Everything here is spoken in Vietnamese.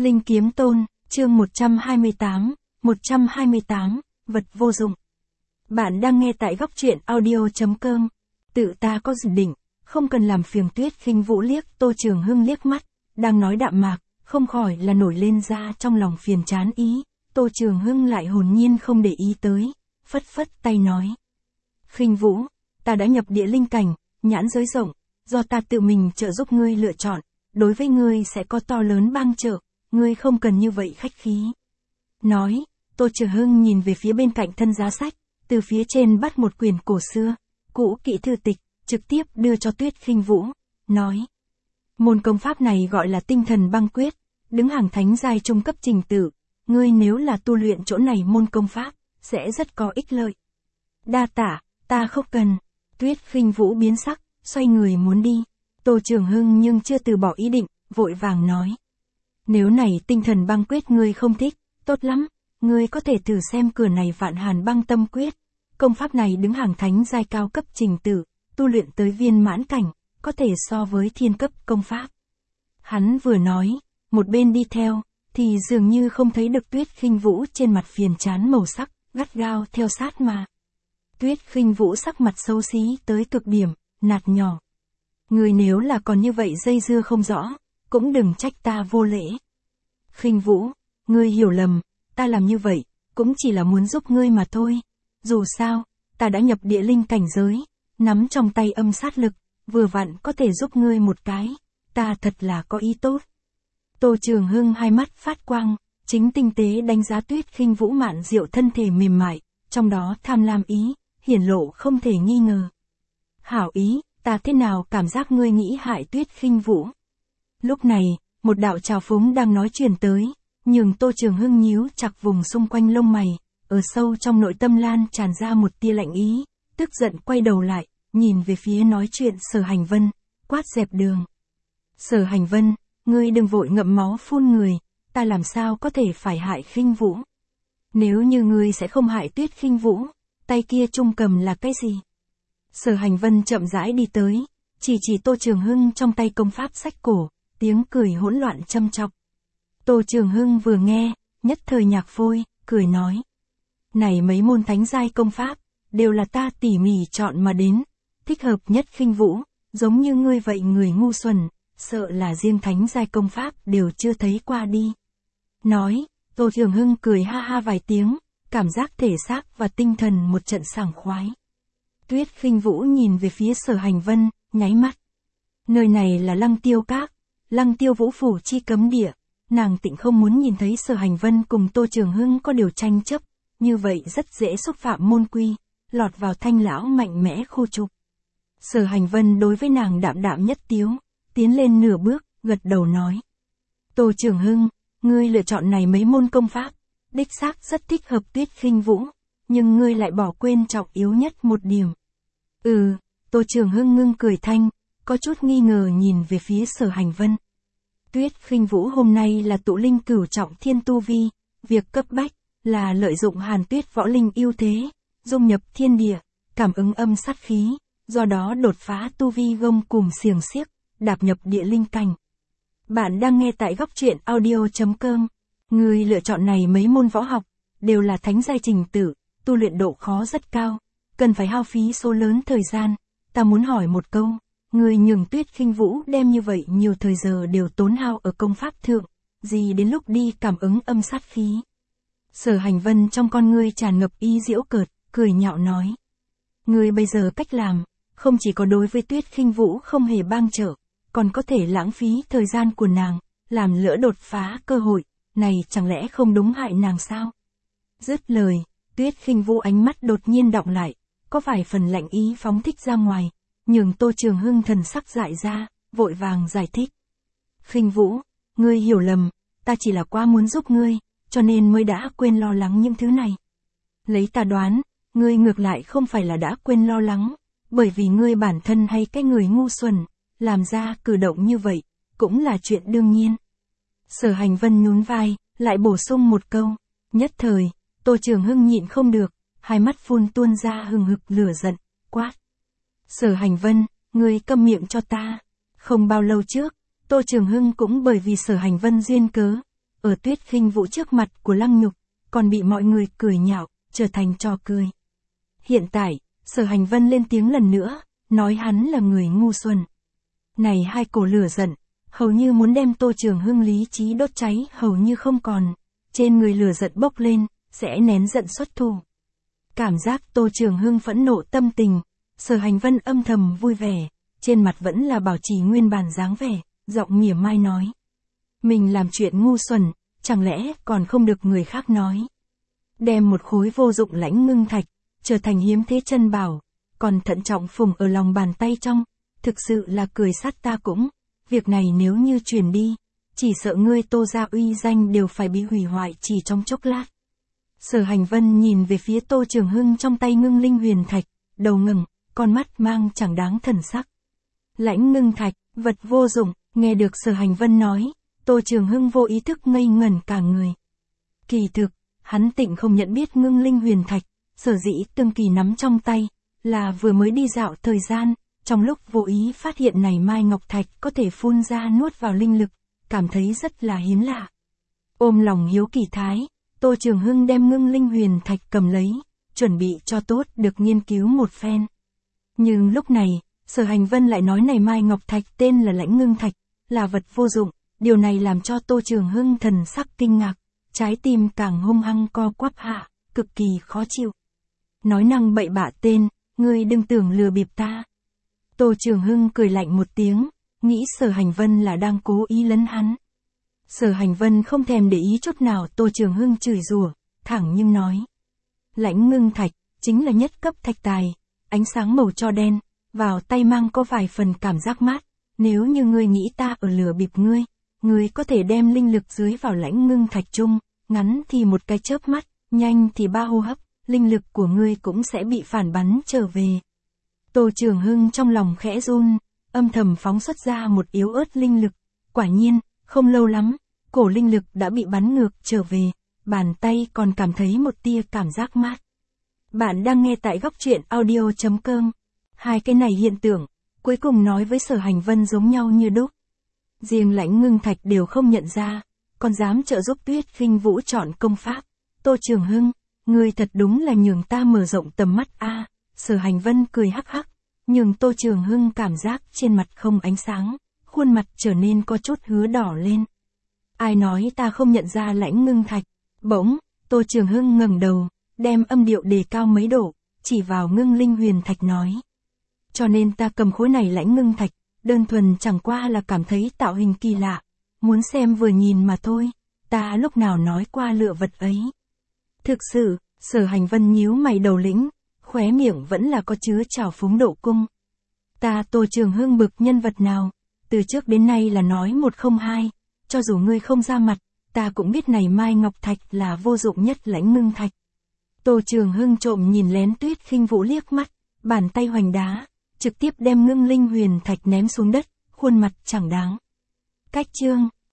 Linh Kiếm Tôn, chương 128, vật vô dụng. Bạn đang nghe tại góc truyện audio.com. Tự ta có dự định, không cần làm phiền Tuyết Khinh Vũ liếc Tô Trường Hưng liếc mắt, đang nói đạm mạc, không khỏi là nổi lên ra trong lòng phiền chán ý. Tô Trường Hưng lại hồn nhiên không để ý tới, phất phất tay nói. Khinh Vũ, ta đã nhập địa linh cảnh, nhãn giới rộng, do ta tự mình trợ giúp ngươi lựa chọn, đối với ngươi sẽ có to lớn bang trợ, ngươi không cần như vậy khách khí. Nói, Tô Trường Hưng nhìn về phía bên cạnh thân giá sách, từ phía trên bắt một quyển cổ xưa, cũ kỹ thư tịch, trực tiếp đưa cho Tuyết Khinh Vũ, nói. Môn công pháp này gọi là tinh thần băng quyết, đứng hàng thánh giai trung cấp trình tự, ngươi nếu là tu luyện chỗ này môn công pháp, sẽ rất có ích lợi. Đa tả, ta không cần. Tuyết Khinh Vũ biến sắc, xoay người muốn đi. Tô Trường Hưng nhưng chưa từ bỏ ý định, vội vàng nói. Nếu này tinh thần băng quyết ngươi không thích, tốt lắm, ngươi có thể thử xem cửa này Vạn Hàn Băng Tâm Quyết. Công pháp này đứng hàng thánh giai cao cấp trình tự, tu luyện tới viên mãn cảnh, có thể so với thiên cấp công pháp. Hắn vừa nói, một bên đi theo, thì dường như không thấy được Tuyết Khinh Vũ trên mặt phiền chán màu sắc, gắt gao theo sát mà. Tuyết Khinh Vũ sắc mặt xấu xí tới cực điểm, nạt nhỏ. Ngươi nếu là còn như vậy dây dưa không rõ, cũng đừng trách ta vô lễ. Khinh Vũ, ngươi hiểu lầm, ta làm như vậy, cũng chỉ là muốn giúp ngươi mà thôi. Dù sao, ta đã nhập địa linh cảnh giới, nắm trong tay âm sát lực, vừa vặn có thể giúp ngươi một cái, ta thật là có ý tốt. Tô Trường Hưng hai mắt phát quang, chính tinh tế đánh giá Tuyết Khinh Vũ mạn diệu thân thể mềm mại, trong đó tham lam ý, hiển lộ không thể nghi ngờ. Hảo ý, ta thế nào cảm giác ngươi nghĩ hại Tuyết Khinh Vũ. Lúc này, một đạo trào phúng đang nói truyền tới, nhưng Tô Trường Hưng nhíu chặt vùng xung quanh lông mày, ở sâu trong nội tâm lan tràn ra một tia lạnh ý, tức giận quay đầu lại, nhìn về phía nói chuyện Sở Hành Vân, quát dẹp đường. Sở Hành Vân, ngươi đừng vội ngậm máu phun người, ta làm sao có thể phải hại Khinh Vũ. Nếu như ngươi sẽ không hại Tuyết Khinh Vũ, tay kia trung cầm là cái gì? Sở Hành Vân chậm rãi đi tới, chỉ Tô Trường Hưng trong tay công pháp sách cổ, tiếng cười hỗn loạn châm chọc. Tô Trường Hưng vừa nghe, nhất thời nhạc phôi, cười nói. Này mấy môn thánh giai công pháp, đều là ta tỉ mỉ chọn mà đến, thích hợp nhất Khinh Vũ, giống như ngươi vậy người ngu xuẩn, sợ là riêng thánh giai công pháp đều chưa thấy qua đi. Nói, Tô Trường Hưng cười ha ha vài tiếng, cảm giác thể xác và tinh thần một trận sảng khoái. Tuyết Khinh Vũ nhìn về phía Sở Hành Vân, nháy mắt. Nơi này là Lăng Tiêu Các, Lăng Tiêu Vũ phủ chi cấm địa, nàng tịnh không muốn nhìn thấy Sở Hành Vân cùng Tô Trường Hưng có điều tranh chấp, như vậy rất dễ xúc phạm môn quy, lọt vào thanh lão mạnh mẽ khu trục. Sở Hành Vân đối với nàng đạm đạm nhất tiếu, tiến lên nửa bước, gật đầu nói. Tô Trường Hưng, ngươi lựa chọn này mấy môn công pháp, đích xác rất thích hợp Tuyết Khinh Vũ, nhưng ngươi lại bỏ quên trọng yếu nhất một điểm. Tô Trường Hưng ngưng cười thanh, có chút nghi ngờ nhìn về phía Sở Hành Vân. Tuyết Khinh Vũ hôm nay là tụ linh cửu trọng thiên tu vi, việc cấp bách là lợi dụng Hàn Tuyết võ linh ưu thế, dung nhập thiên địa, cảm ứng âm sát khí, do đó đột phá tu vi gông cùm xiềng xiếc, đạp nhập địa linh cảnh. Bạn đang nghe tại góc truyện audio.com. Người lựa chọn này mấy môn võ học, đều là thánh giai trình tự, tu luyện độ khó rất cao, cần phải hao phí số lớn thời gian. Ta muốn hỏi một câu, người nhường Tuyết Khinh Vũ đem như vậy nhiều thời giờ đều tốn hao ở công pháp thượng, gì đến lúc đi cảm ứng âm sát khí. Sở Hành Vân trong con ngươi tràn ngập ý giễu cợt, cười nhạo nói. Ngươi bây giờ cách làm, không chỉ có đối với Tuyết Khinh Vũ không hề bang trợ, còn có thể lãng phí thời gian của nàng, làm lỡ đột phá cơ hội, này chẳng lẽ không đúng hại nàng sao? Dứt lời, Tuyết Khinh Vũ ánh mắt đột nhiên đọng lại, có vài phần lạnh ý phóng thích ra ngoài, nhường Tô Trường Hưng thần sắc dại ra, vội vàng giải thích. Khinh Vũ, ngươi hiểu lầm, ta chỉ là quá muốn giúp ngươi, cho nên mới đã quên lo lắng những thứ này. Lấy ta đoán, ngươi ngược lại không phải là đã quên lo lắng, bởi vì ngươi bản thân hay cái người ngu xuẩn, làm ra cử động như vậy, cũng là chuyện đương nhiên. Sở Hành Vân nhún vai, lại bổ sung một câu, nhất thời, Tô Trường Hưng nhịn không được, hai mắt phun tuôn ra hừng hực lửa giận, quát. Sở Hành Vân, ngươi câm miệng cho ta. Không bao lâu trước, Tô Trường Hưng cũng bởi vì Sở Hành Vân duyên cớ, ở Tuyết Khinh Vũ trước mặt của Lăng Nhục, còn bị mọi người cười nhạo, trở thành trò cười. Hiện tại, Sở Hành Vân lên tiếng lần nữa, nói hắn là người ngu xuẩn. Này hai cổ lửa giận, hầu như muốn đem Tô Trường Hưng lý trí đốt cháy hầu như không còn. Trên người lửa giận bốc lên, sẽ nén giận xuất thủ. Cảm giác Tô Trường Hưng phẫn nộ tâm tình, Sở Hành Vân âm thầm vui vẻ, trên mặt vẫn là bảo trì nguyên bản dáng vẻ, giọng mỉa mai nói. Mình làm chuyện ngu xuẩn, chẳng lẽ còn không được người khác nói. Đem một khối vô dụng lãnh ngưng thạch, trở thành hiếm thế chân bảo, còn thận trọng phùng ở lòng bàn tay trong, thực sự là cười sát ta cũng. Việc này nếu như truyền đi, chỉ sợ ngươi Tô gia uy danh đều phải bị hủy hoại chỉ trong chốc lát. Sở Hành Vân nhìn về phía Tô Trường Hưng trong tay ngưng linh huyền thạch, đầu ngẩng, con mắt mang chẳng đáng thần sắc. Lãnh ngưng thạch, vật vô dụng, nghe được Sở Hành Vân nói, Tô Trường Hưng vô ý thức ngây ngẩn cả người. Kỳ thực, hắn tịnh không nhận biết ngưng linh huyền thạch, sở dĩ từng kỳ nắm trong tay, là vừa mới đi dạo thời gian, trong lúc vô ý phát hiện này mai ngọc thạch có thể phun ra nuốt vào linh lực, cảm thấy rất là hiếm lạ. Ôm lòng hiếu kỳ thái, Tô Trường Hưng đem ngưng linh huyền thạch cầm lấy, chuẩn bị cho tốt được nghiên cứu một phen. Nhưng lúc này, Sở Hành Vân lại nói này mai ngọc thạch tên là lãnh ngưng thạch, là vật vô dụng, điều này làm cho Tô Trường Hưng thần sắc kinh ngạc, trái tim càng hung hăng co quắp hạ, cực kỳ khó chịu. Nói năng bậy bạ tên, ngươi đừng tưởng lừa bịp ta. Tô Trường Hưng cười lạnh một tiếng, nghĩ Sở Hành Vân là đang cố ý lấn hắn. Sở Hành Vân không thèm để ý chút nào Tô Trường Hưng chửi rủa, thẳng nhưng nói. Lãnh ngưng thạch, chính là nhất cấp thạch tài, ánh sáng màu cho đen, vào tay mang có vài phần cảm giác mát, nếu như ngươi nghĩ ta ở lừa bịp ngươi, ngươi có thể đem linh lực dưới vào lãnh ngưng thạch chung, ngắn thì một cái chớp mắt, nhanh thì 3 hô hấp, linh lực của ngươi cũng sẽ bị phản bắn trở về. Tô Trường Hưng trong lòng khẽ run, âm thầm phóng xuất ra một yếu ớt linh lực, quả nhiên, không lâu lắm, cổ linh lực đã bị bắn ngược trở về, bàn tay còn cảm thấy một tia cảm giác mát. Bạn đang nghe tại góc truyện audio.com. Hai cái này hiện tượng, cuối cùng nói với Sở Hành Vân giống nhau như đúc. Riêng lãnh ngưng thạch đều không nhận ra, còn dám trợ giúp Tuyết Khinh Vũ chọn công pháp. Tô Trường Hưng, ngươi thật đúng là nhường ta mở rộng tầm mắt a. Sở Hành Vân cười hắc hắc, nhưng Tô Trường Hưng cảm giác trên mặt không ánh sáng, khuôn mặt trở nên có chút hứa đỏ lên. Ai nói ta không nhận ra lãnh ngưng thạch? Bỗng, Tô Trường Hưng ngẩng đầu, đem âm điệu đề cao mấy độ, chỉ vào ngưng linh huyền thạch nói. Cho nên ta cầm khối này lãnh ngưng thạch, đơn thuần chẳng qua là cảm thấy tạo hình kỳ lạ, muốn xem vừa nhìn mà thôi, ta lúc nào nói qua lựa vật ấy. Thực sự, Sở Hành Vân nhíu mày đầu lĩnh, khóe miệng vẫn là có chứa trào phúng độ cung. Ta Tô Trường Hưng bực nhân vật nào, từ trước đến nay là nói một không hai, cho dù ngươi không ra mặt, ta cũng biết này mai ngọc thạch là vô dụng nhất lãnh ngưng thạch. Tô Trường Hưng trộm nhìn lén Tuyết Khinh Vũ liếc mắt, bàn tay hoành đá, trực tiếp đem ngưng linh huyền thạch ném xuống đất, khuôn mặt chẳng đáng. Cách chương